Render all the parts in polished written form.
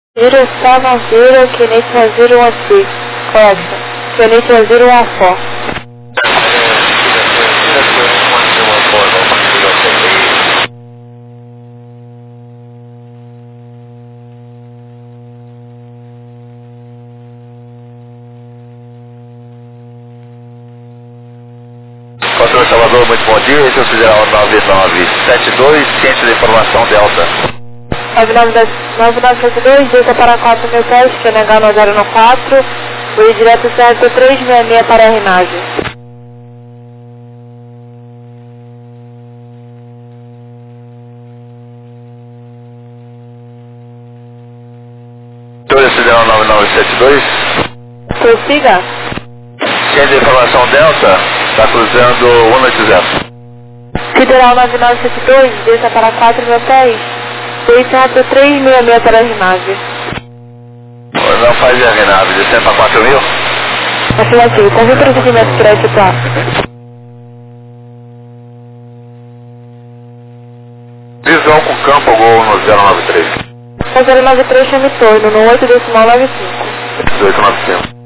070, Canadian 016. Correction. Canadian 014. Controle Salvador, muito bom dia. Esse é o Federal 9972, ciente da informação Delta. 9972, Delta para 4 mil pés, QNH 9014, foi direto certo 366 para a RNAV. Controle Federal 9972. Prossiga. Ciente da informação Delta, está cruzando 180. Federal 9972, Delta para 4 mil pés, foi certo 366 para a RNAV. Não faz a RNAV, descendo para 4 mil? Afirmativo, qual é o procedimento que irá efetuar? Visão com campo Gol no 093. O 093 chama torno no 8,95. 1895.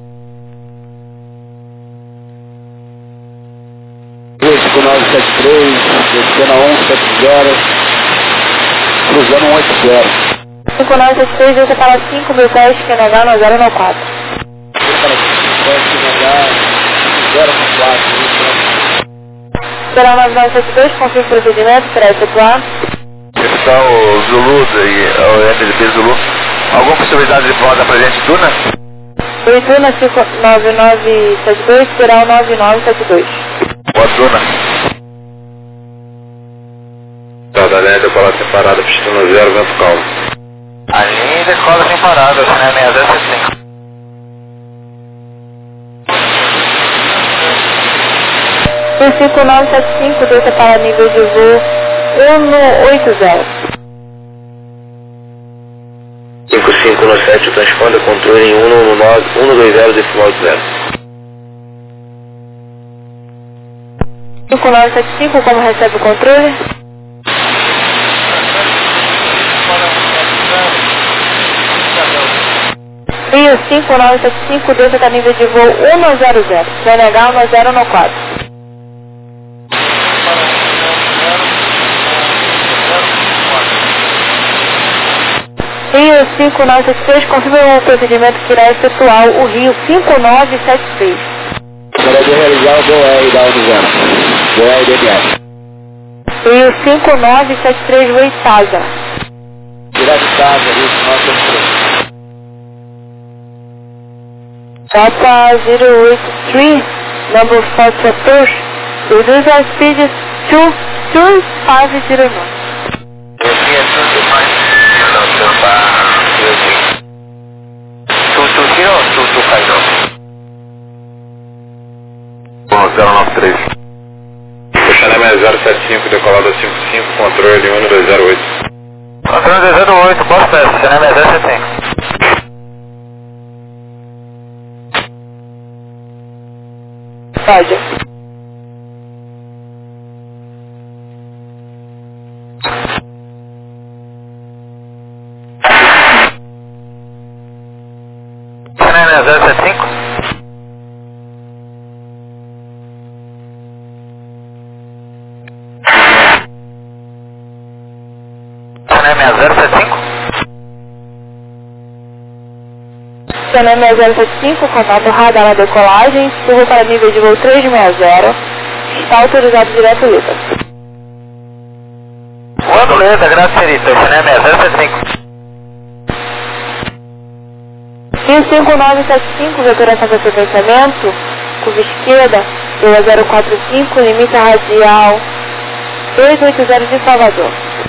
5973, descendo a 170, cruzando 180. 5973, Delta para 5 mil pés, QNH 9014. Federal 9972, confirma o procedimento, será efetuar. Está o Zulu e o MDP Zulu. Alguma possibilidade de voar presente Duna? Oi, Duna 59972, Federal 9972. Boa Duna. Da linha decolar separada, pistona 0, vento calmo. A linha decola sem parada, né? 6075. O 5975, Delta para nível de voo 180. 5517, transponder controle em 120 decimal 0. 5975, como recebe o controle? Rio 5975, Delta para nível de voo 100, QNH 1014. Rio 5973, confirma o procedimento que irá efetuar o Rio 5976. Para de realizar o voo R da Unizano. Voo R DMS. Rio 5973, Rui Taza. Direto de casa, Rio 5973. Delta 083, number 4 approach, reduce our speed to 2509. Bom, 093. Xaname 075, decolada 55, controle 1208. Controle 208, boa festa, Xaname 075. Pode. Xaname 075. Xaname 075. Xaname 075, contato radar na decolagem, suba para nível de voo 360, está autorizado direto Lucas. Quando lenta, Gracerita, Xaname 075. Rio 5975, veteração para sequenciamento, curva esquerda, pela 045, limite radial 280 de Salvador.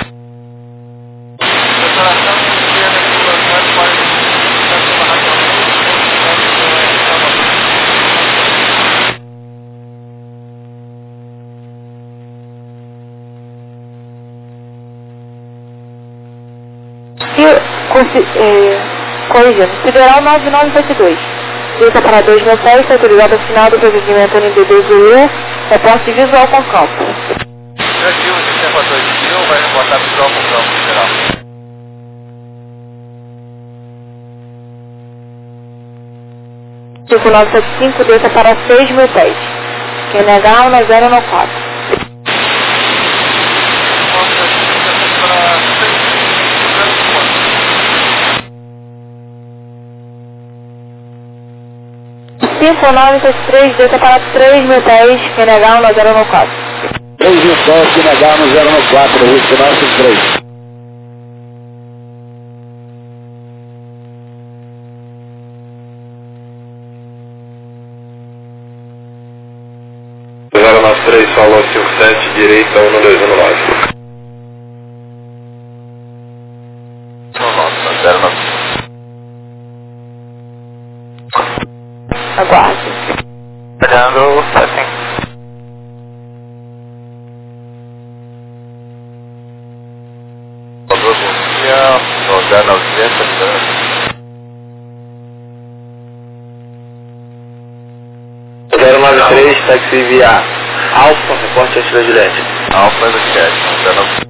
Corrigindo, Federal 9972, Delta para 2 mil pés, autorizado final do procedimento NDB Zulu, reporte visual com campo. Negativo, se tem fator de fio, vai botar visual com campo, geral. 5975, desça para 6.000 pés. QNH 1094. Cinco 973, desça para 3.000 pés, QNH 1094. 3.000 pés, QNH 1094, risco 953. Zero 93, falou 57, direita 1219. Aguarde. Olhando, setting. Zero 93, táxi via Alfa, reporte antes da Juliette. Alfa do chat,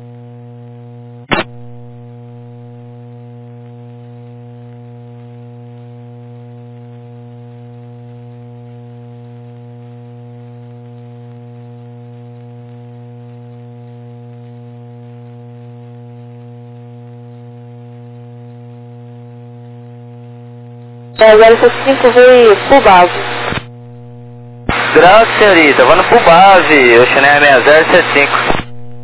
É 075, veio full base. Graças, senhorita, vou no full base, Ocean Air 6075.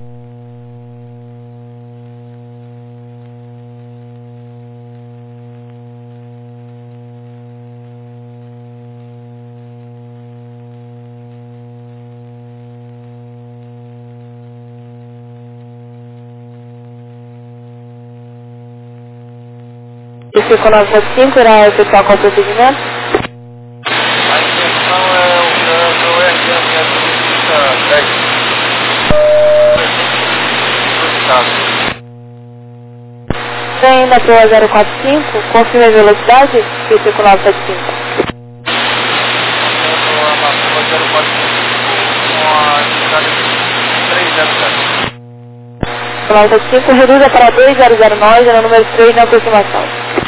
E 5975 irá efetuar qual procedimento? A intenção é o Vem da POA 045, confirme a velocidade e 5975. com a 5975, reduza para 2009, no número 3 na aproximação.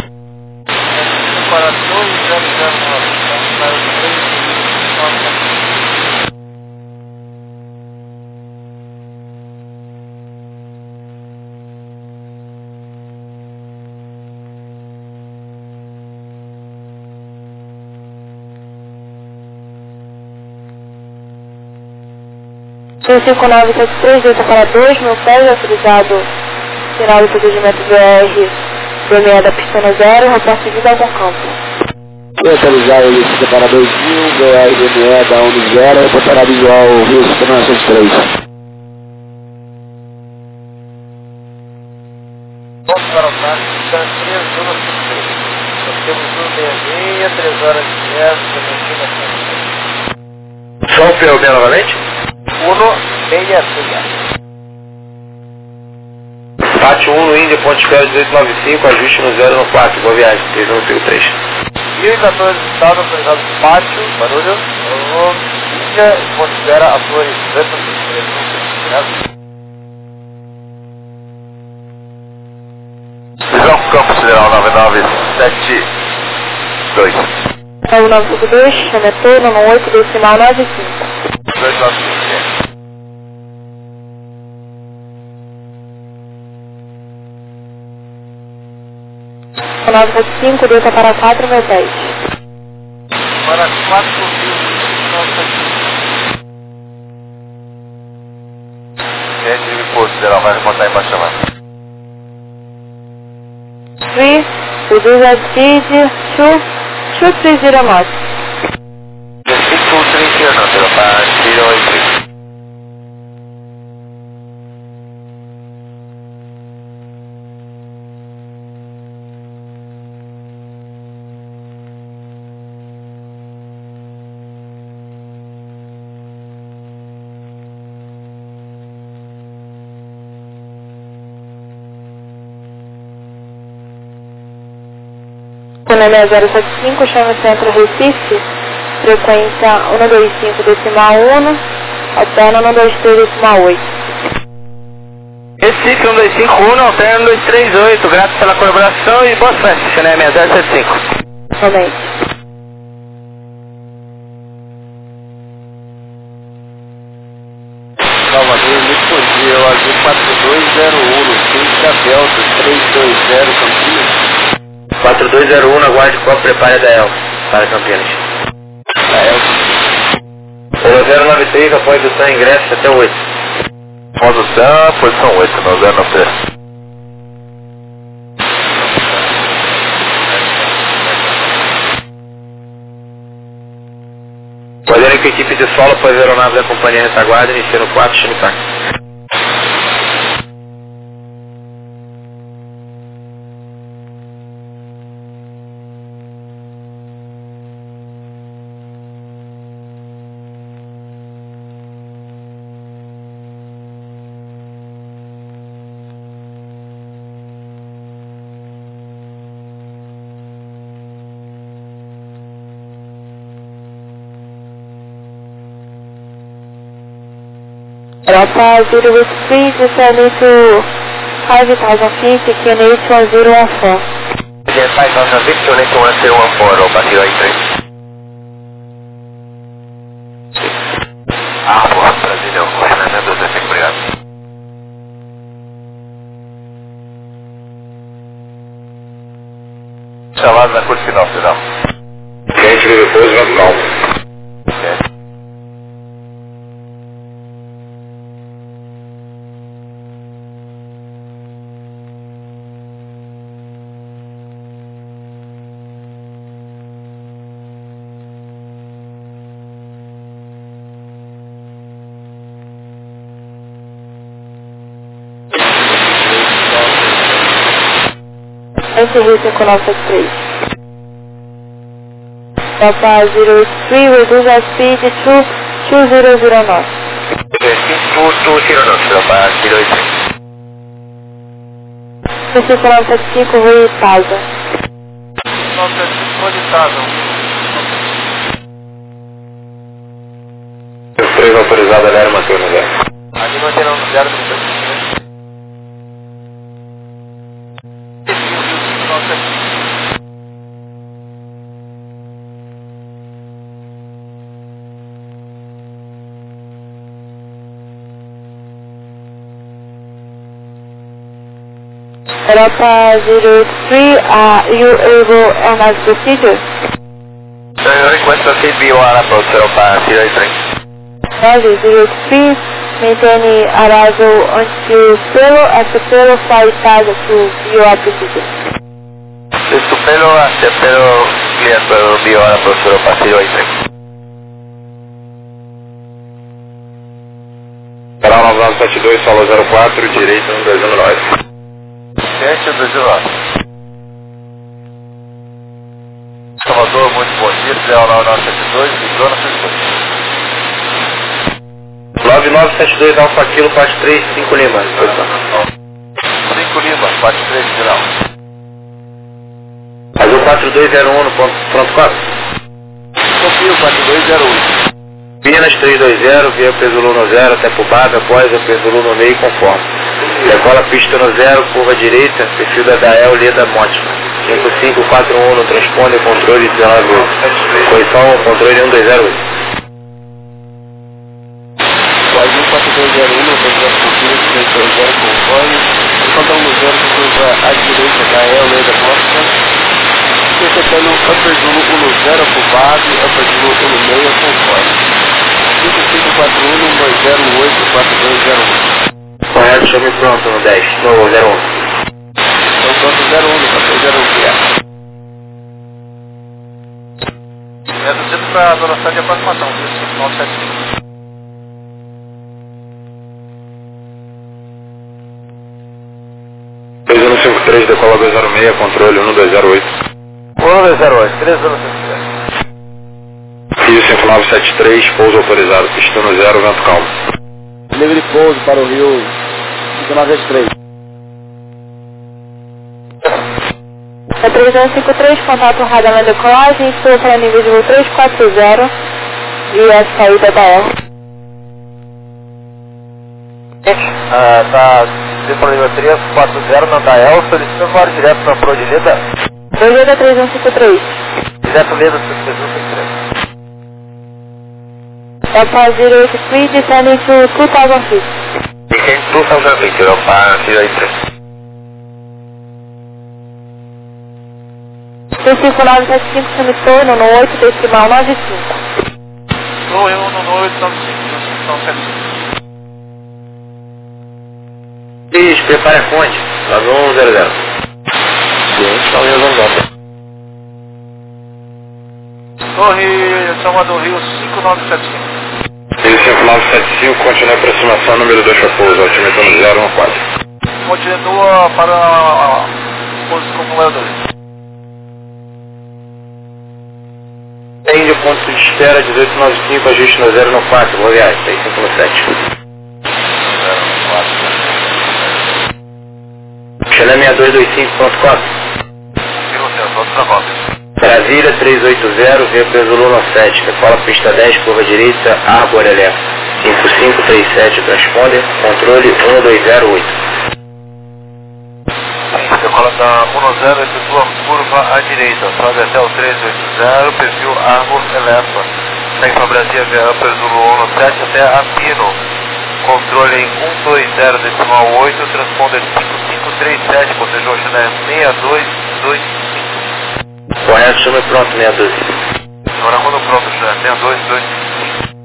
para 2009, Sul 5973, desça para 2.000 pés, autorizado final do procedimento BR DME da pistona 0, reporte de algum campo. Autorizar ele fica para 2.000, BR DME da 10, reportará visual risco 903. Vamos para o táxi, está 3,53. Nós temos 1,66, 3 horas de 10, só o PUB novamente? 166. Pátio 1 no Índia, Ponte Escola 1895, ajuste no 0 no 4, boa viagem, 3153. 1014, estado autorizado Pátio, barulho, Índia, Ponte Escola, Açores 1893. Visão Campo Sideral 9972. 952, chametou, no 8, decimal 95. 295. O 975, desça para 4.000 pés. Para 4.000. Gente de posto, geral, vai botar embaixo lá. 3, reduza speed to 2309. The 6230, para 083. Conelé 075, chama Centro Recife, frequência 125 decimal 1, alterna 123 decimal 8. Recife 1251, alterno 238, grato pela colaboração e boa festa, né, 6075. Somente. 4201, aguarde copo, prepare da Elsa, para Campinas. Da Elsa. 093, após indução, ingresso até 8. Condução, posição 8, 093. Podendo que a equipe de solo após a aeronave da companhia retaguarda, inicia no 4, Chinipac. Europa 083, descending to 5000 feet, QNH 1014. Again, 5000 feet, QNH 1014, Europa 083. Boa, Brasília, Fernando, obrigado. Chamado na curva final, final. Quente, depois vamos calmo. Ok. Enter Houston com 973. Papa 083, reduce our speed to 2009. 2209, Europa 083. Houston com 975, Rui Pausa. 975, solicitado. 3 autorizado, Alério, mantendo 0. Ali mantendo 0, Europa 083, are you able and as procedure? Request proceed BOR approach Europa 083. Roger 083, maintaining arrival until Pelo, after Pelo flight target to BOR procedure. Estupendo, aceptero, clear BOR approach Europa 083. Canal 9972, solo 04, direito 1209. 1209. Salvador, muito bom dia, Céu 9972, livrou na sua 9972, Alfa Kilo, parte 3, 5 Lima. 5 Lima, parte 3, final. Azul 4201 no pronto 4. Confio, 4201. Minas 320, via Peso 10 até Pubaba, após a Peso no meio conforme. Decola pista no 0, curva direita, perfil da Dael, Leda Mótima. 5541 no transponder, controle 198. Correção, controle 1208. Azul 4201, no projeto futuro, 320 conforme. Encontramos no 0, curva à direita da El, Leda Mótima. Recebendo Upper Zulu 10, Pubaba, Upper Zulu 16, conforme. 5541, 208, 4201. Correto, chame pronto no 10, no 01. Então pronto 01, no 01. Reduzido para a velocidade de aproximação, 975. Peso 153, decola 206, controle 1208. 1208, 3053. Rio 5973, pouso autorizado, pista no 0, vento calmo. Livre pouso para o Rio 5973. É 353, contato radar na decolagem, estou para nível de voo 340 e a saída da El. Tá disponibilidade 340 na Dael, solicitando voar direto na Prodileta. Projeto 3153. Direto Leda 3153. Papa 083, descending to 2000 feet. Descend 2000 feet, Europa 083. 25975 semitorno no 8 decimal 95. Torre 1 no 895. Isso, prepare a fonte. Vagão 00. Ciente, está resolvendo. Torre São Adão Rio 5975. Rio 5975, continua a aproximação, número 2 para pouso, altimetro 014. Continua para a posição como número 2. Tem de ponto de espera 1895, ajuste no 014, boa viagem, 6517. Chalé 6225.4. Brasília 380, via preso Lula 7, decola pista 10, curva direita, Arbor Elétrico. 5537, transponder, controle 1208. Decola da 10, efetua curva à direita, sobe até o 380, perfil Arbor Elétrico. Segue para Brasília, via preso Lula 7 até Apino. Controle em 120 decimal 8, transponder 5537, cotejou China 6225. Correto, chama pronto, 612. Agora quando pronto, China 6225.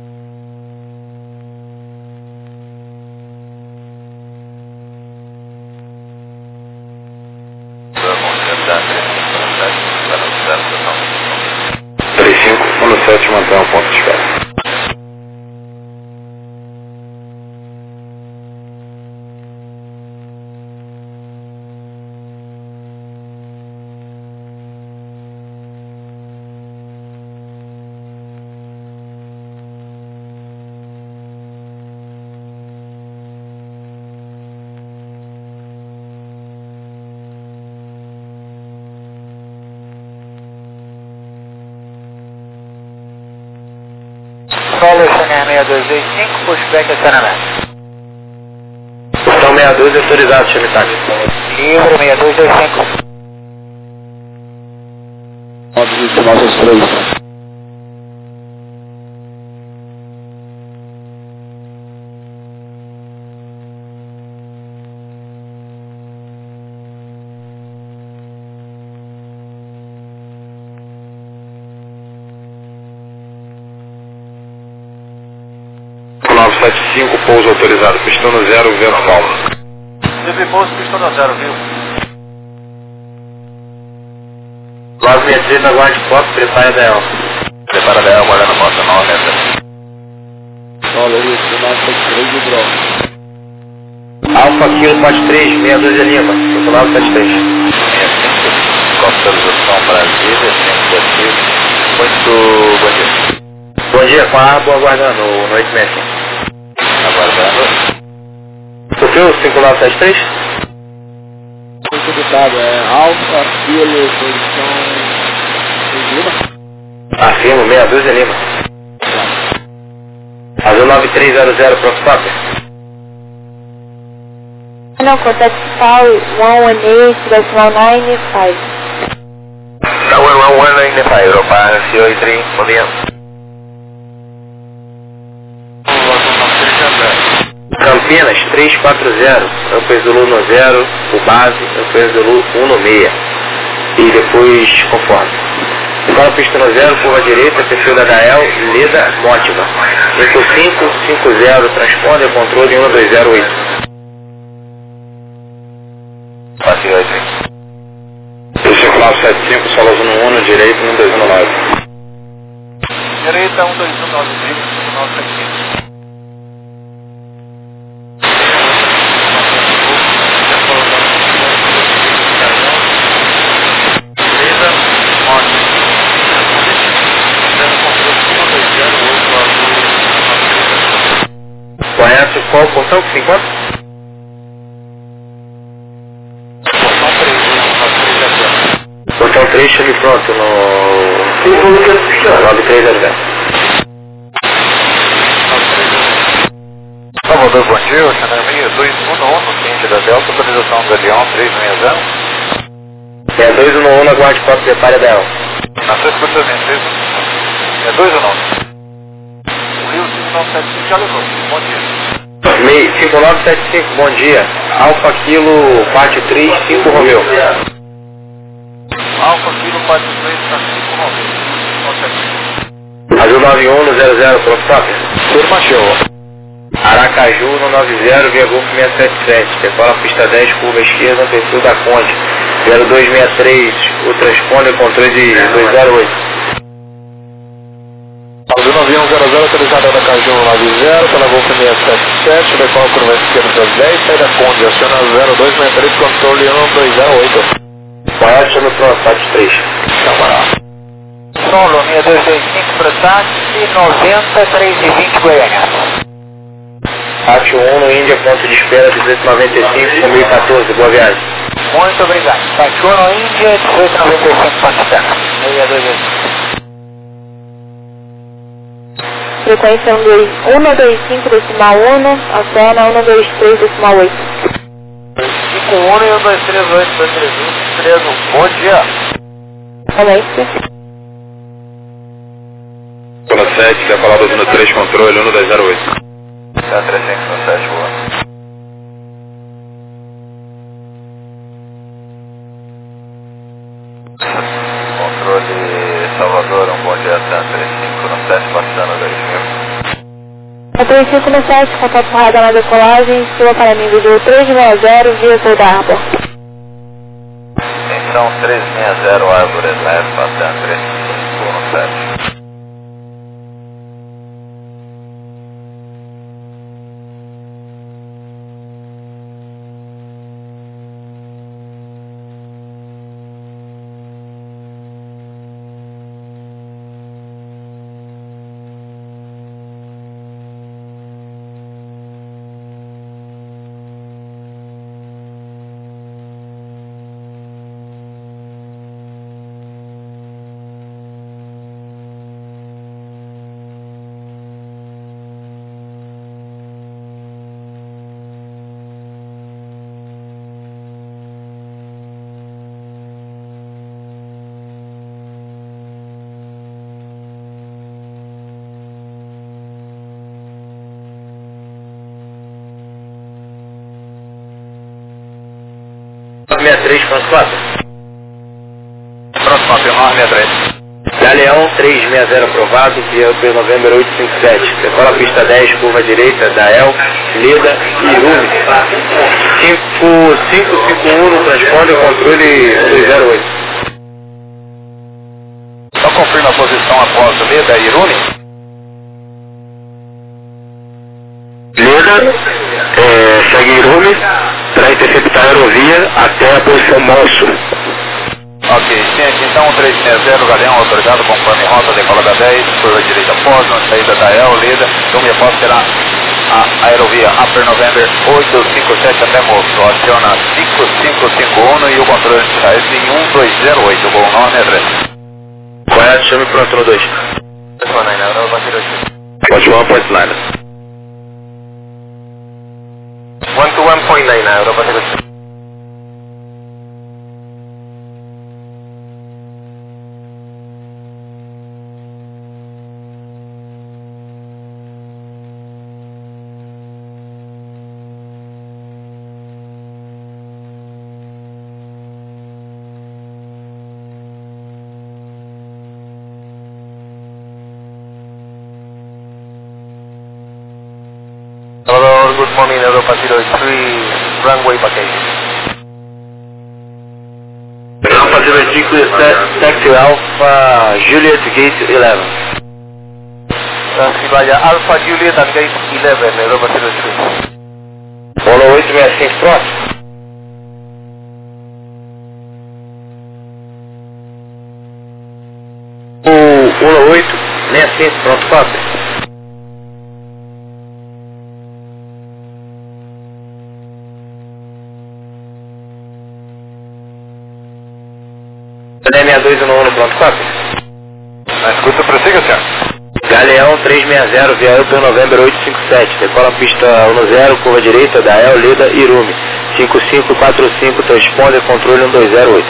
No 7, mantém um ponto de espera. Solo China 6225, pushback acionamento. Então 612 autorizado, chame táxi. Livre 6225. 923. Pouso autorizado, pistão no 0, vento calmo. Livre pouso, pistão no 0, viu? 963, aguarde foto, prepare da Elma. Prepara da Elma, olha na moto, não, né? Solo isso, 973 de drone. Alfa Kilo 43, 612 Lima, 5973. 65, autorização Brasília, 5 muito bom dia. Bom dia, com a Arbo aguardando no 865. Aguardando. Sofreu 5973? Muito deputado, Alfa, Kilo, posição Lima. Afirmo, 612 Lima. Azul 9300, Proxtop. No, contact power 118 decimal 95. Tower 195, Europa 083, bom dia. Campinas 340, Campos do Lu 0, o base, Campos do Lu 196. E depois conforme. Escola pista no 0, curva direita, perfil da Dael, Leda, Mótiva. 5550, transponder, controle 1208. 5975, solo 1 no direito, 1219. Direita 1219, 5975. Conhece qual portão que se encontra? Portão 3, chame pronto no 9300. Salvador, bom dia, o Xanami 211, no cliente da Delta, autorização do Leão 360. 211, aguarde foto, prepare dela. Na sua escutamento, é 2 ou não? O Rio 5975 já levou. Bom dia. 5975, bom dia. Alfa Kilo 435 Romeu. Alfa Kilo Azul 91 no 00, pronto, top. Firma show. Aracaju no 90, via Golfo 677. Decola pista 10, curva esquerda, perfil da Conde. 0263, o transponder, controle de 208. Azul 91 00, autorizado Aracaju no 90, pela Golfo 677, decola curva esquerda das 10, sai da Conde, aciona 0263, controle 1208. Correto, chama pronto, táxi 3. Camarada. Solo 6225 para táxi, 90, 320 Goiânia. Táxi 1 no Índia, ponto de espera 1895 com 1014, boa viagem. Muito obrigado. Táxi 1 no Índia, 1895 ponto de espera. 6225. Frequência 125.1, acena 123.8. 51 e 1238, 231, bom dia. Somente. Zona 7, decolar 213, controle 1208. Tá 357, boa. Controle Salvador, bom dia, tá 35 no 7, passando 2000. A 35 no 7, contato com a radar na decolagem, sua para mim do 360, via Soda Harbor. Então 360, Árvores Leste, passando 35 no 7. Pronto, 4. Pronto, Mapio 963. Galeão 360 aprovado, via P November 857. Decola pista 10, curva direita, Dael, Lida e Irune. 5551 no transponder, controle 208. Só confirma a posição após Lida e Irune. Lida, segue Irune, para interceptar a aerovia até a posição Monso. Ok, gente, então 360, Galeão autorizado, conforme rota, decola da 10, curva direita Portland, saída da El, Lida, Irune após será a aerovia Upper November 857 até Moço, aciona 5551 e o controle de saída em 1208, bom nome e adresse. Correto, chame pronto no 2. Pode 1.9. 1 to 1.9, Europa 06. Hello, good morning, Europa 03, runway vacation. Alpha 06, taxi Alpha Juliet Gate 11. Transilvania Alpha Juliet at gate 11, Europa 03. Polo 865 pronto. O Polo 865 pronto, copy. LM211 pronto, copy. Na escuta, prossiga, senhor. Galeão 360, via Upper November 857. Decola pista 10, curva direita, Dael, Lida, Irune. 5545, transponder, controle 1208.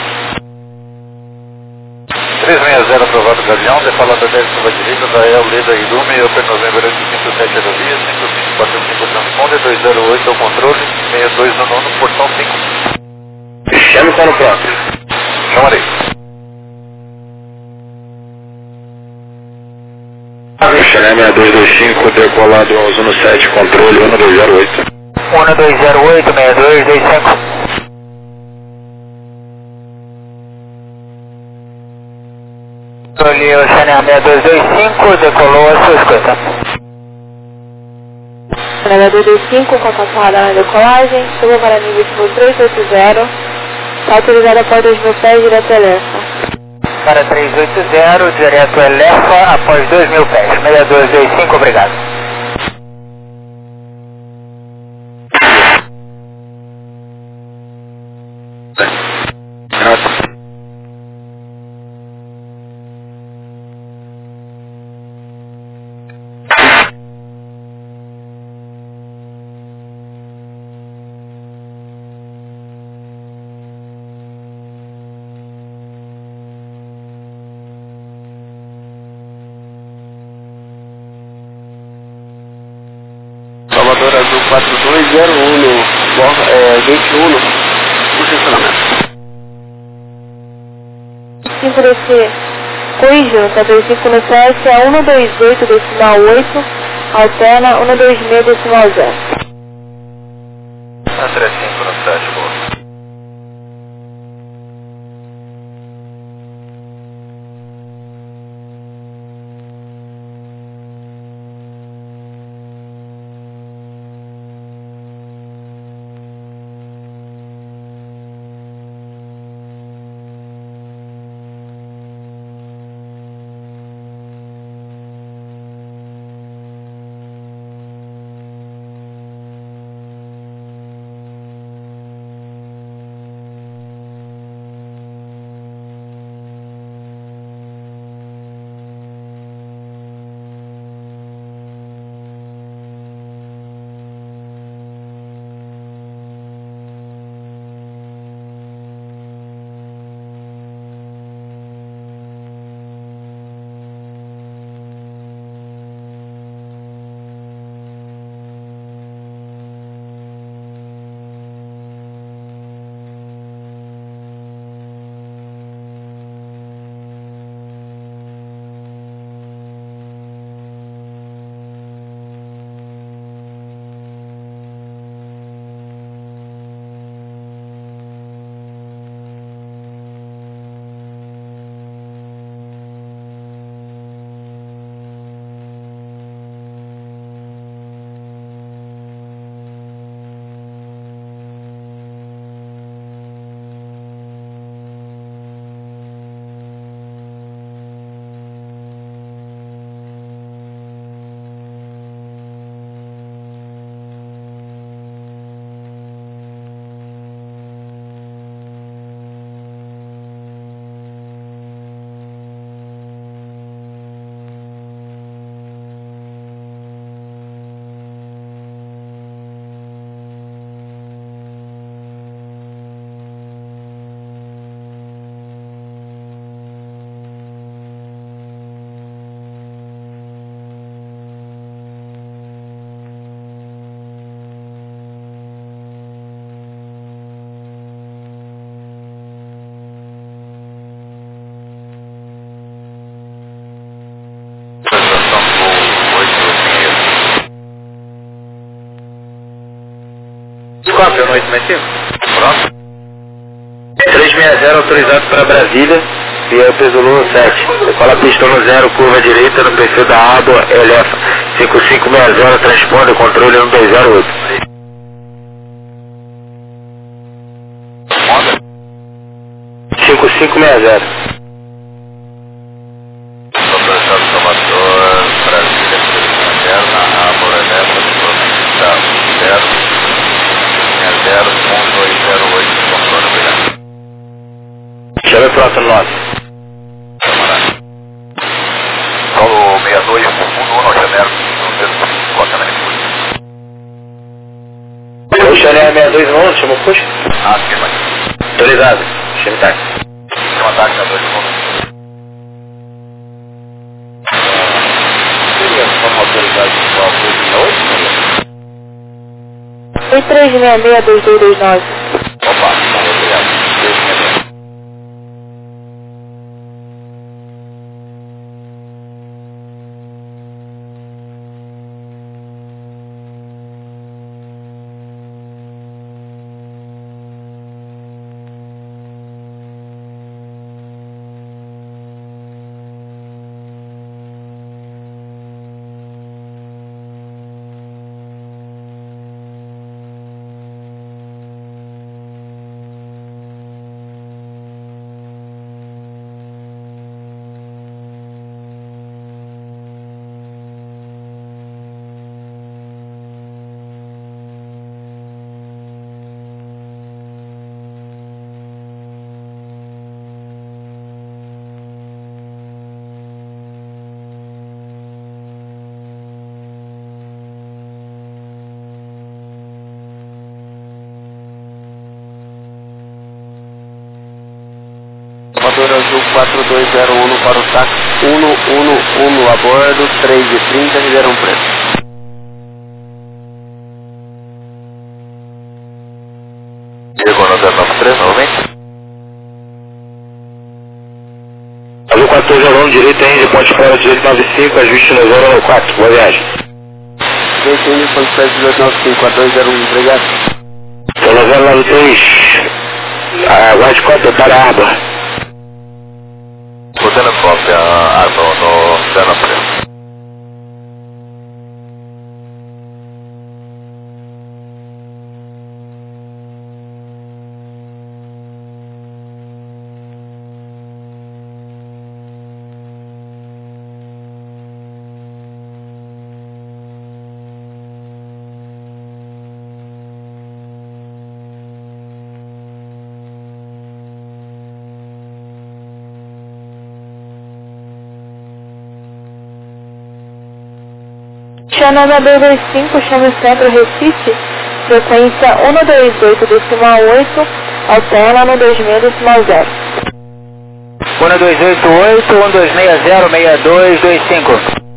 360 aprovado, Galeão, decola da 10, curva direita, Dael, Lida, Irune, Upper November 857 aerovia, 5545 transponder, 208 ao controle, 62 no nono, portão 5. Chame quando pronto. Chamarei. 225, decolado 1117, controle 1208. 1208, 6225. Controle Oceania 6225, decolou a sua escuta. Oceania 225, contato radar na decolagem, suba para nível 380, está autorizada após 2.000 pés direto a Elefa. Para 380, direto a Elefa, após 2.000 pés. 6225, obrigado. Salvador Azul 4201, gate 1, por estacionamento. 5DC, corrigiu, está 25 no CS, é 128 decimal 8, alterna 126 decimal 0. 135 no 7, boa. Quatro, noite mais 5. Pronto. 360 autorizado para Brasília, via Pesolô 7. Decola pista no 0, curva direita no perfil da aba Elefa. 5560, transponder, controle 1208. 5560. Autorizado Salvador, Brasília, interna, aba Elefa, 0.208, controle, obrigado. Chega pronto no nosso. Paulo 62, fundo 1, Chanel, o Chanel 62 no 1, chamou puxa? Ah, sim, mas. Autorizado, chama táxi. Chama táxi na 2 segundos. Seria como autorizado de qual coisa na 8? 366-2229. Opa, obrigado. 366. 4201 para o táxi 111 a bordo, 3h30, Ribeirão Preto. Chegou no 093, novamente. Azul 1401, direito ainda, ponte fora, direito 95, ajuste no 094, boa viagem. Direito ainda, ponte fora, 1895, a 201, obrigado. Então, 093, White Cota para a aba. Botando cópia, Arno, no 093. Channel 225, chame Centro Recife, frequência 128 decimal 8, altera no 26 decimal 0. 1288, 1260, 6225.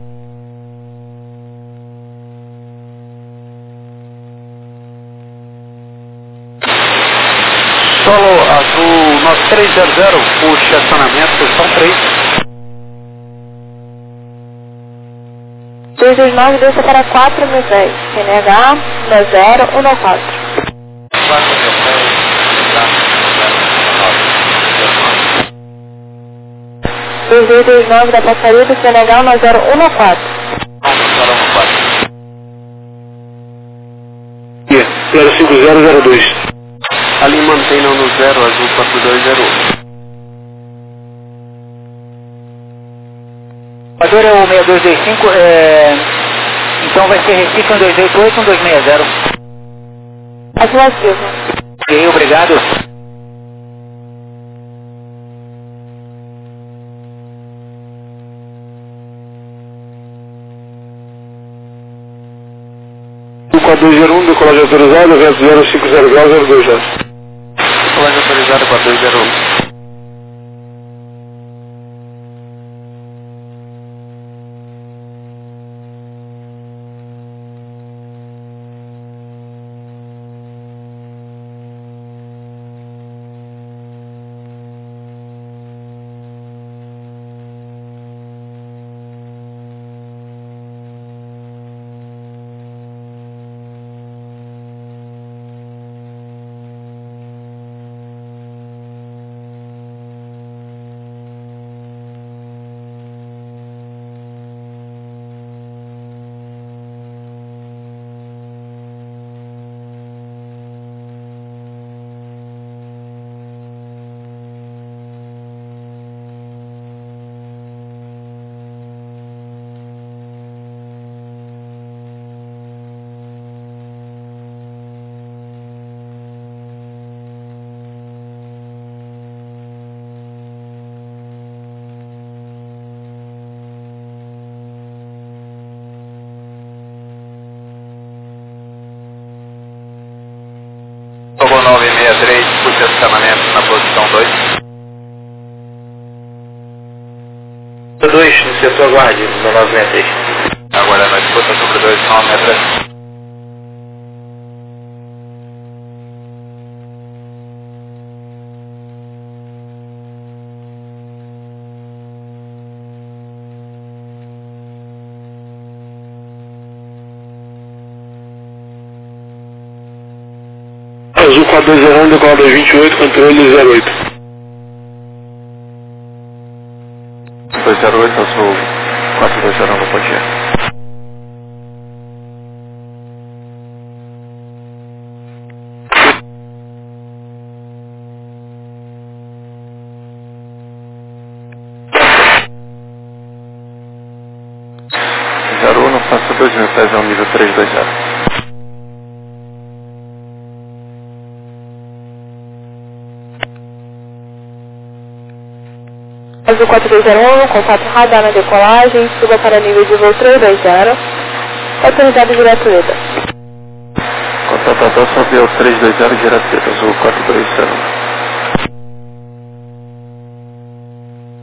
Solo Azul 9300, o estacionamento, posição 3. 229 desça para 4010, CNH 10194. 2229 da passaria do CNH 10194. 05002. Ali mantenham no 0, Azul 4201. Equador é o 6225, então vai ser Recife 1288, 1260. Afirmativo. Ok, obrigado. O 4201, decolagem autorizada, vento 050 graus, 02 já. Decolagem autorizada 4201. Togou 963, puxa estacionamento na posição 2. 2, no setor guarde, no 963. Agora na disputa sobre 2, 963. Azul 4201, decolagem 228, controle 08. 208, Azul 4201 no Poitiers. No passa 2000 pés ao nível 320. Azul 4201, contato radar na decolagem, suba para nível de voo 320, autorizado gratuita. Contatador subiu 320 gratuita, Azul 4201.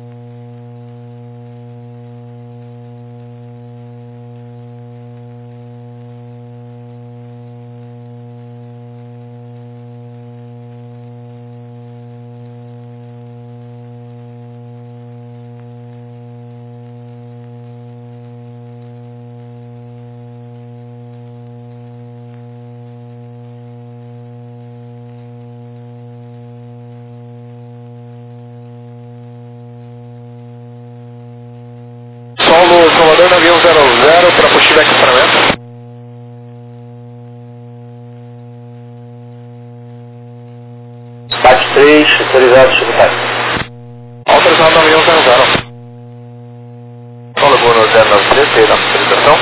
tiver questionamento. Bate 3, autorizado, tributado. Autorizado avião 00. Fala boa no 093, tem na autorização.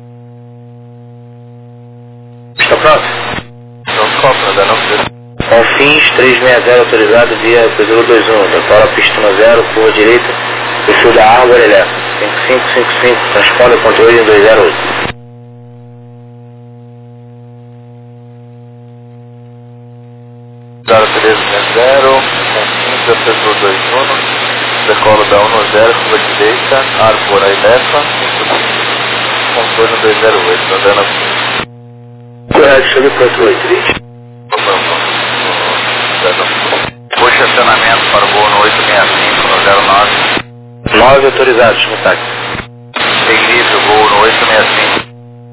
Está pronto? Não compra, 093. Confins 360 autorizado via Cruzeiro 21, decora pista 0, curva direita, perfil da árvore elétrica, 5555, transponder controle em 208. Confins, assessor 21, decola da 10, curva direita, árvore elétrica, 55, controle em 208, andando assim. Correto, chame pronto 83. O estacionamento para o voo no 865 no 09. 9 autorizados, contato. Tem livre o voo no 865.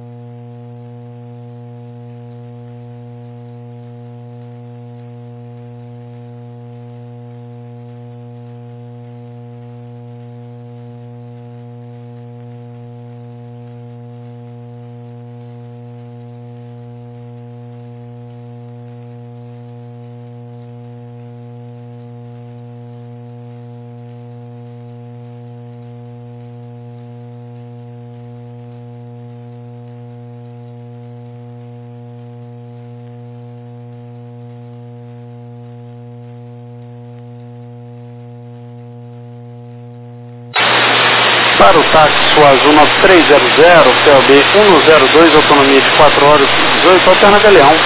Para o táxi Azul 9300, CLB 102, autonomia de 4 horas e 18, alterna Galeão.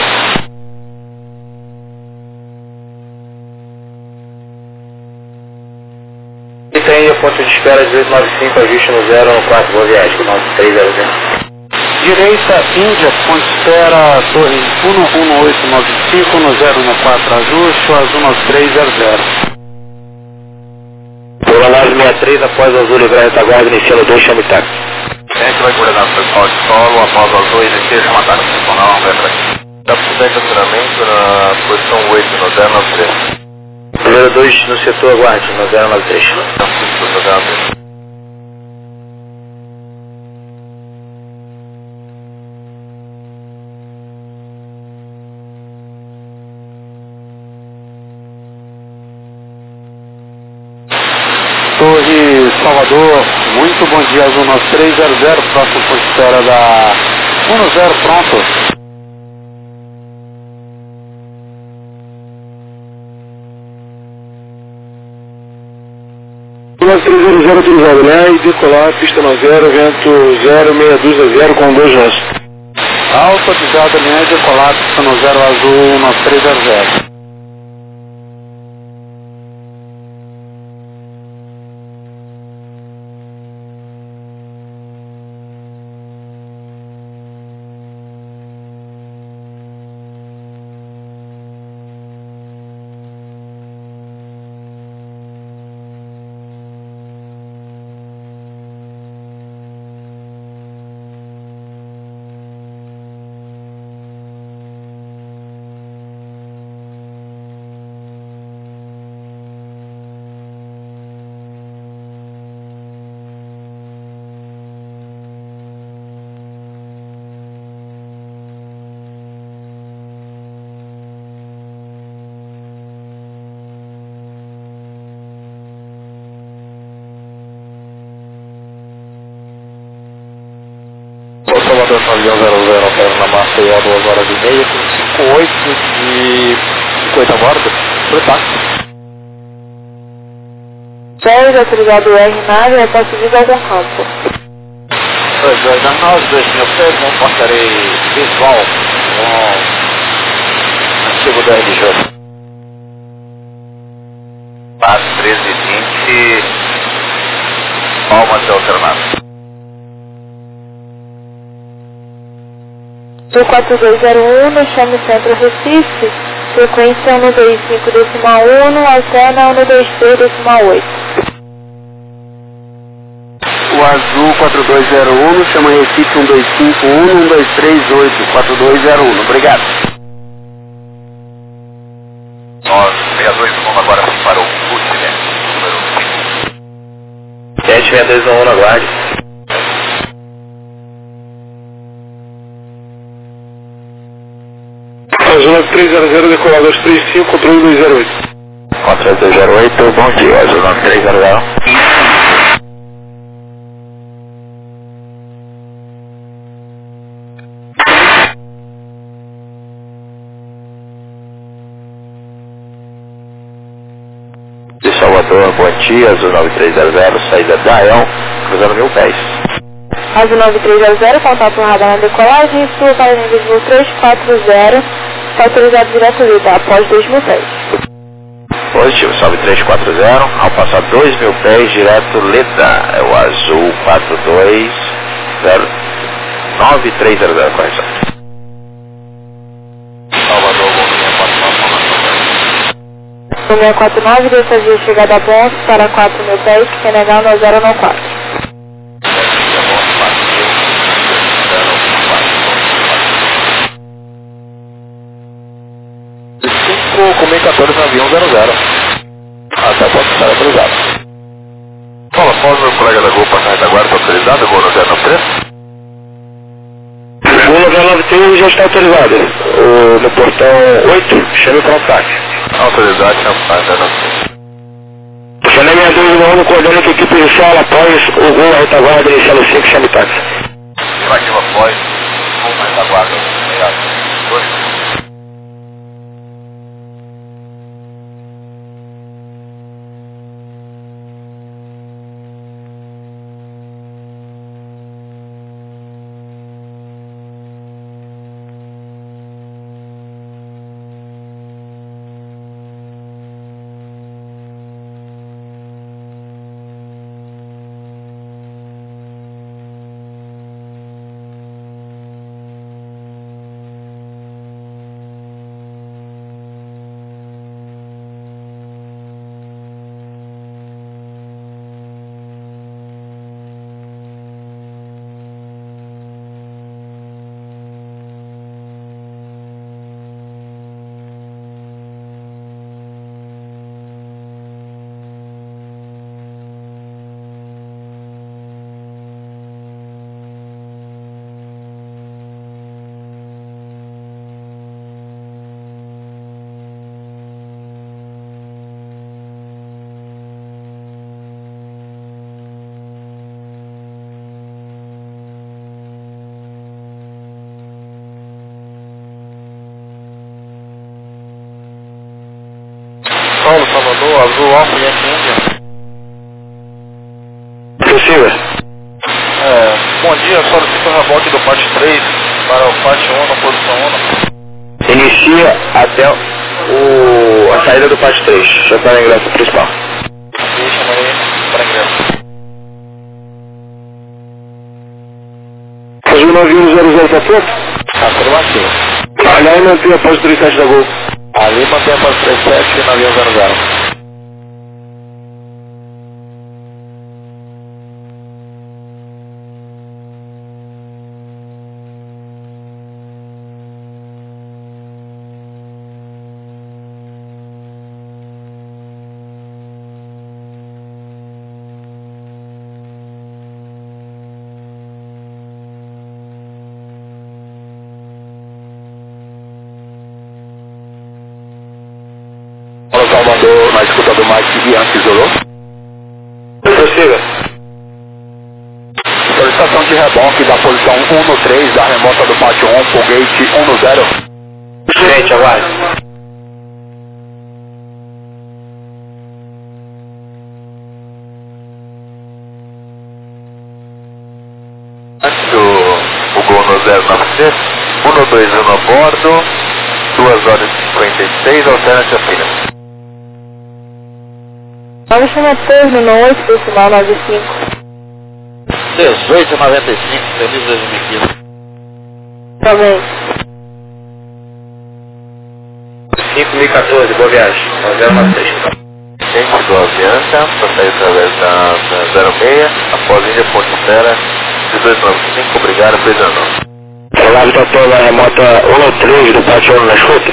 E tem a ponto de espera 1895, ajuste no 0 no 4, boa viagem, 9300. Direita, Índia, ponto de espera, torre 11895, no 0 no 4, ajuste, Azul 9300. Coronel 63, após o azul livrar retaguarda, iniciando 2, chame táxi. Quem é que vai coordenar o pessoal de solo após o azul e deixa chamar táxi funcional, lembra aqui. Dá para fazer estacionamento na posição 8 no 093. Número 2 no setor, aguarde, no 093. Não precisa no 093. Torre Salvador, muito bom dia, Azul 9300, próximo ponto de espera da 10, pronto. Azul 300 autorizado, né? E decolar, pista 90, vento 062 com 2 nós. Autorizado, linha de decolar, pista 0, Azul 9300. Salvador avião 00, opera na Maceió 2 horas e meia, com 58 de 50 bordo, pro táxi. 10 autorizado R9, repasse de algum campo. 2219, 2003, não passarei visual com antigo da RJ. Base 1320, Palmas alternado. Do 4201, no chame Centro Recife, frequência 125.1, alterna 123.8. O Azul 4201, chama Recife 1251, 1238, 4201, obrigado. 962, vamos agora para o CUT, né? Número 76211, aguarde. 9300, decolar 235, controle 208. Controle 208, bom dia, azul 9300. De Salvador, bom dia, azul 9300, saída da EL, cruzando 1000 pés. Azul 9300, contato radar na decolagem, sua para nível de voo 340, está autorizado direto líder, após 2000 pés. Positivo, sobe 340, ao passar 2000 pés, direto Leda, é o azul 4209300, correção. Salvador, bom dia, 649, dessa via chegada a Bons para 4000 pés, Senegal no 094. Comunicadores no avião 00. Até pode estar autorizado. Fala, pode meu colega da Gol passar da guarda autorizado, Gol no 093? O 093 já está autorizado. No portão 8, chame para o táxi. Autorizado, chama para o táxi. Você não é minha dúvida, não, coordena que a equipe inicial após o Gol, a retaguarda inicial 5, chame táxi. Relativa após, Gol na retaguarda, obrigado. Paulo, Salvador, azul, alfa e Índia. Possível. Bom dia, solicito o rebote do parte 3 para o parte 1 na posição 1. Inicia até a saída do parte 3, já está no ingresso principal. Deixa aí para ingresso. Azul 900 está pronto? Afirmativo. Olha aí, mantém após o 37 da Gol. Ali mantém a parte 37 na avião 00. Salvador, na escuta do Mike Bianchi isolou. Possível. Solicitação de reboque da posição 1 no 3 da remota do pátio 1, full gate 1 no 0. Gente, aguarde. Antes do Gol no 093, 121 a bordo, 2 horas e 56, alternativa filha. 9 chama turno no 8, decimal 95. 1895, feliz 2015. Também. 5014, boa viagem. 096. Gente do Avianca, para sair através da 06, após Índia Ponte Serra, 1895, obrigado, prisioneiro. Olá, doutor, na remota 103 do pátio 1 na escuta.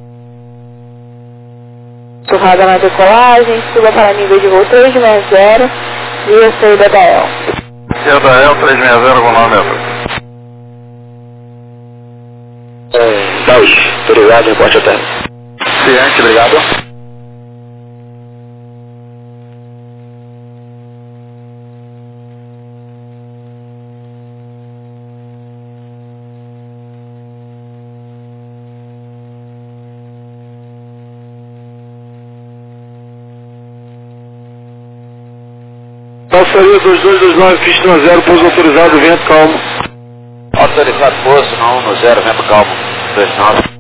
Surrada na decolagem, suba para nível de voo 360, via saída da EL. Saída da EL 360 com 9 metros. 2. Autorizado, reporte ao término. Ciente, obrigado. Passaria 2229, pista no 0, pouso autorizado, vento calmo. Autorizado, pouso no 0, vento calmo, 29.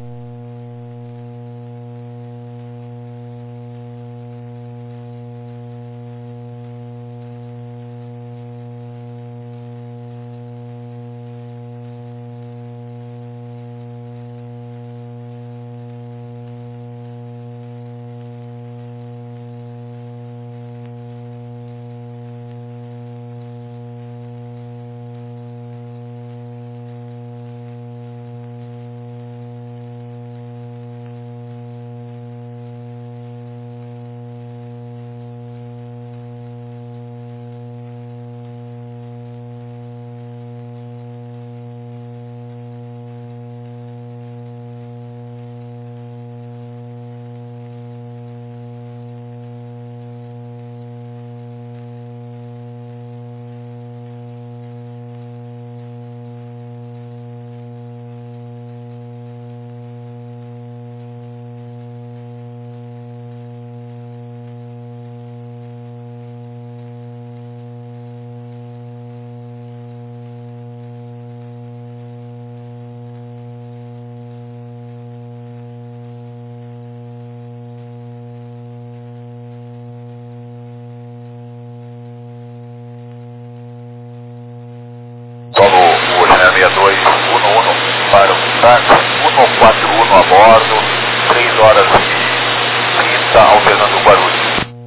Solo o 62, 11 para o táxi, 141 a bordo, 3 horas e 30, alternando o barulho.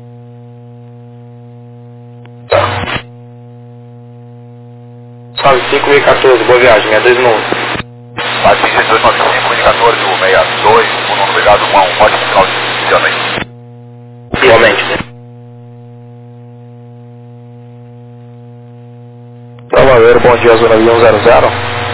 95 e 14, boa viagem, 6291. Bate 295 e 14, 62, obrigado, um ótimo final de ano aí. Igualmente. Salvador, bom dia, zona avião 00.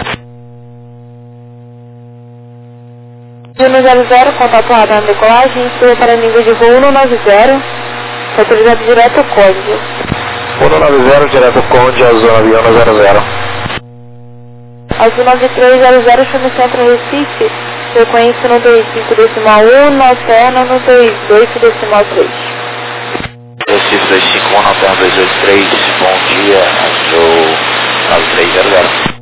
Juno 00, contato radar na decolagem, estuda para nível de voo 190, autorizado direto Conde. 190, direto Conde, a zona avião 00. Azul 9300, chama Centro Recife, frequência no 25.1, na alterna no 28.3. Recife 251, na alterna 283, bom dia, Azul 9300.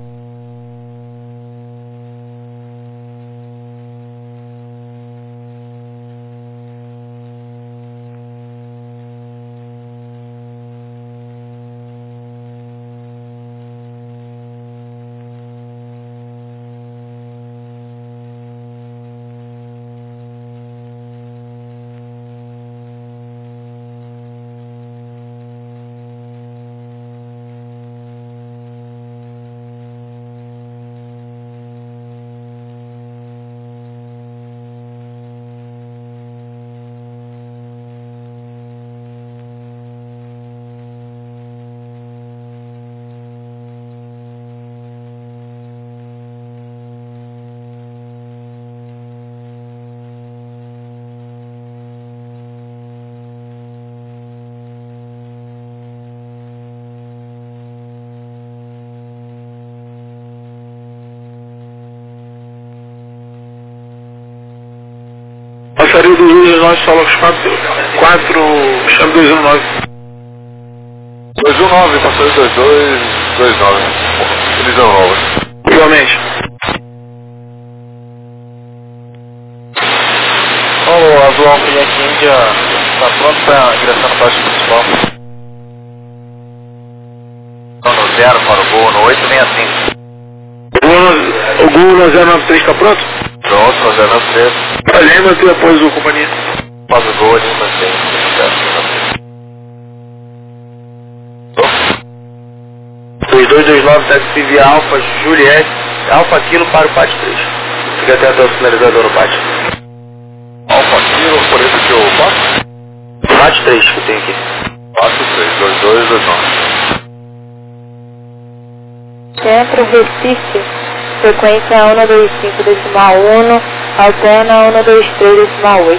Passaria do 219, solo 4, chame 219. 219, passaria 2229. Feliz ano novo. Igualmente. Alô, Azul Alfa Yankee Índia, está pronto para ingressar no página principal. No 0 para o gol, no 865. O Gol no 093 está pronto? Pronto, no 093. Lembra-te após o companhia. Faz o gol ali, mantém. 2229, táxi via Alfa Juliette, Alfa Kilo para o pátio 3. Fica atento ao sinalizador no pátio. Alfa Kilo, por isso que o pátio? Pátio 3 que eu tenho aqui. Pátio 3, 2229. Centro Recife, frequência 125.1, Alterna 123,8.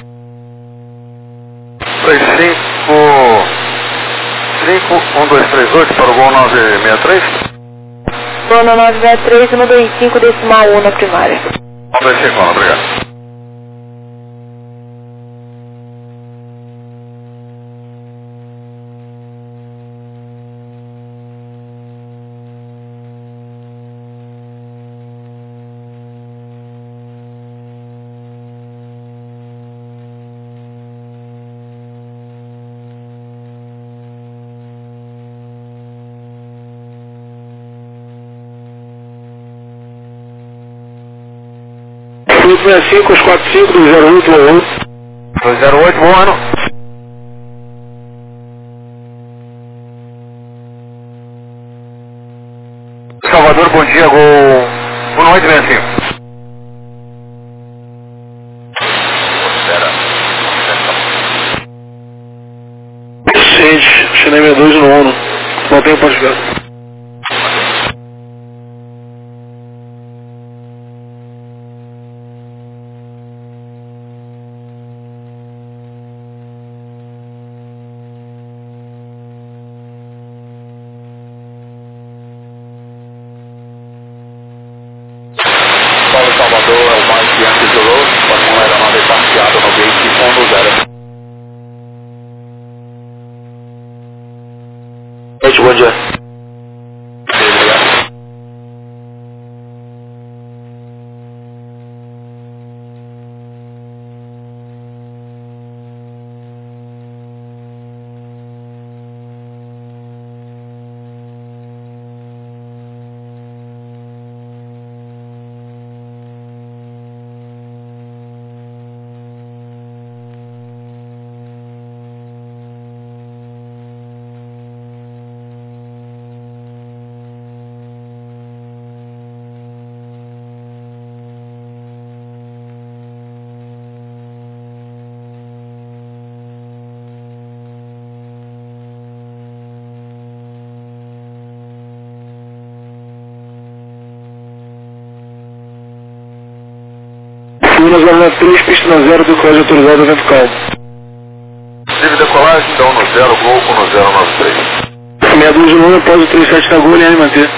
351238 para o voo 963. Voo 963, 125,1 na primária. 125, obrigado. Fluido 65, os 45, 208, 208, bom ano. Salvador, bom dia, gol 1865. China 62 no ONU. Não tem pode ver. Salvador, é o mais diante do Lou, pode uma aeronave taxiada no gate 120. Bom dia. Fluido 03, pista na 0, decolagem autorizada, vento calmo. Livre decolagem, então no 0, gol com no 093. 62 no 1, após o 37 da Gol, e manter.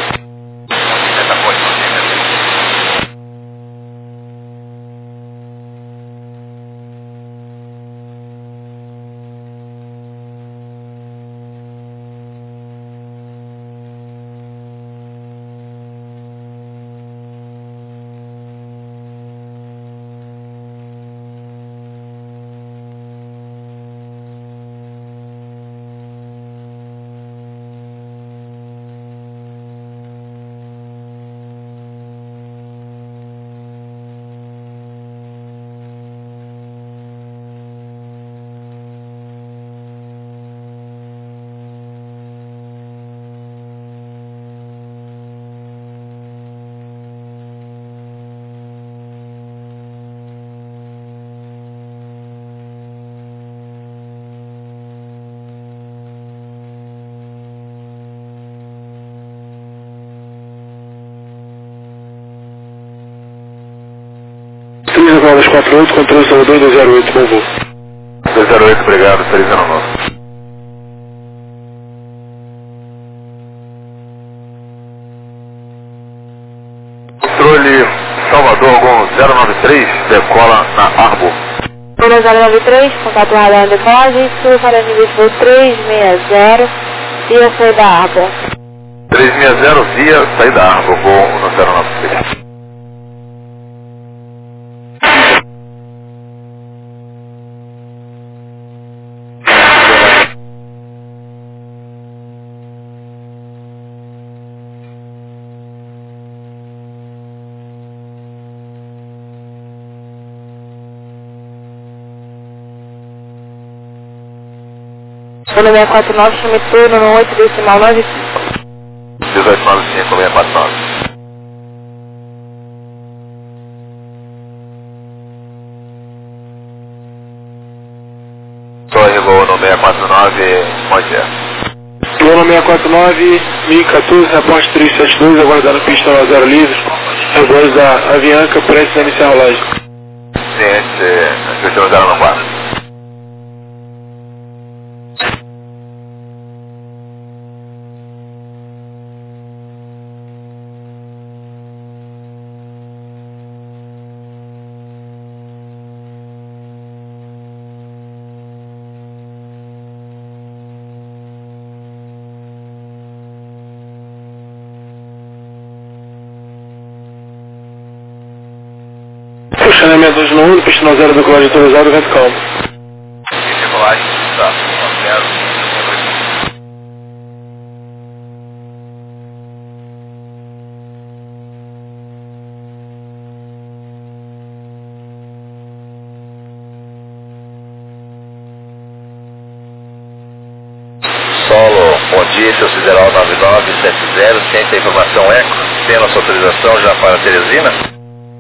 Nicolas 48, controle Salvador 208, bom voo. 208, obrigado, feliz ano novo. Controle Salvador com 093, decola na Arbor. 093, contato radar decolagem, sul para nível 360, via saída Arbor. 360, via saída Arbor, voo no 093. Zona 649, chame turno no 8 decimal 95. 1895, 649. Torre voo no 649, Monte. Voo no 649, 1014, reporte 372, aguardando pista 0 livre. Agora da Avianca, prestes a iniciar a rolagem. sequência, Justo no 0 no 4. Puxando a minha 2 no 1, pista no 0, decolagem autorizado, vento calmo. Decolagem, tá, 0. Solo, bom dia, seu Sideral 9970, ciência da informação eco, tem nossa autorização já para Teresina?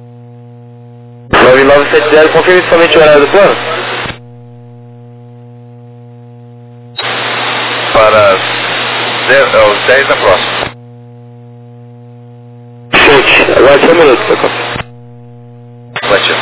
9970, confirme somente o horário do plano? Para os 10 da próxima. Gente, agora 100 minutos, tá? Batido.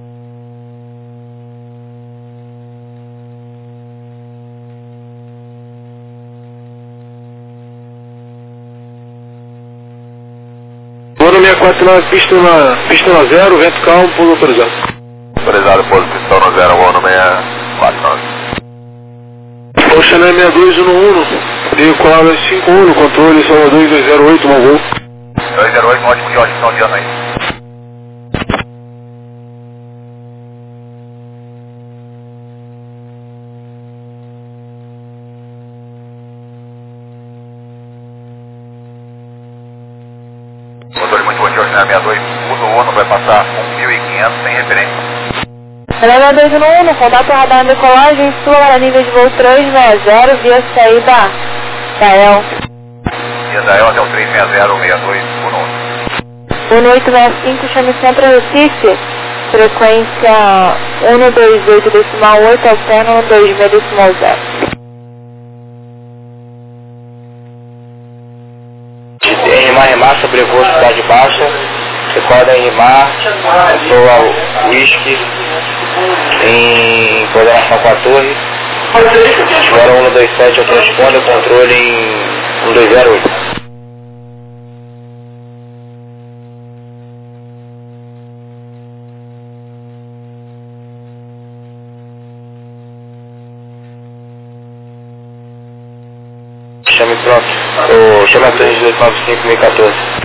Plano 649, pista no 0, vento calmo, pouso autorizado. Autorizado, pouso pistão no 0, voo no 649. Ocean 62 no 1, decolagem 51, controle Salvador 208, mau voo. 208, ótimo de ótimo, final de ano aí. Motor muito bom de ordinário 62, uso o ONU vai passar 1.500 sem referência. Releva 2 no 1, contato radar na decolagem, sul para nível de voo 360, via saída da EL. Via da EL até o 36062, Uno. 1865, chame sempre Recife, frequência 128,8, alterno 26,0. Rimar, remar, sobrevoo, cidade baixa, recorda em rimar, sou ao whisky, em coordenação com a torre, agora 127 eu respondo, controle em 1208. Chame pronto, chama a torre de 295 1014.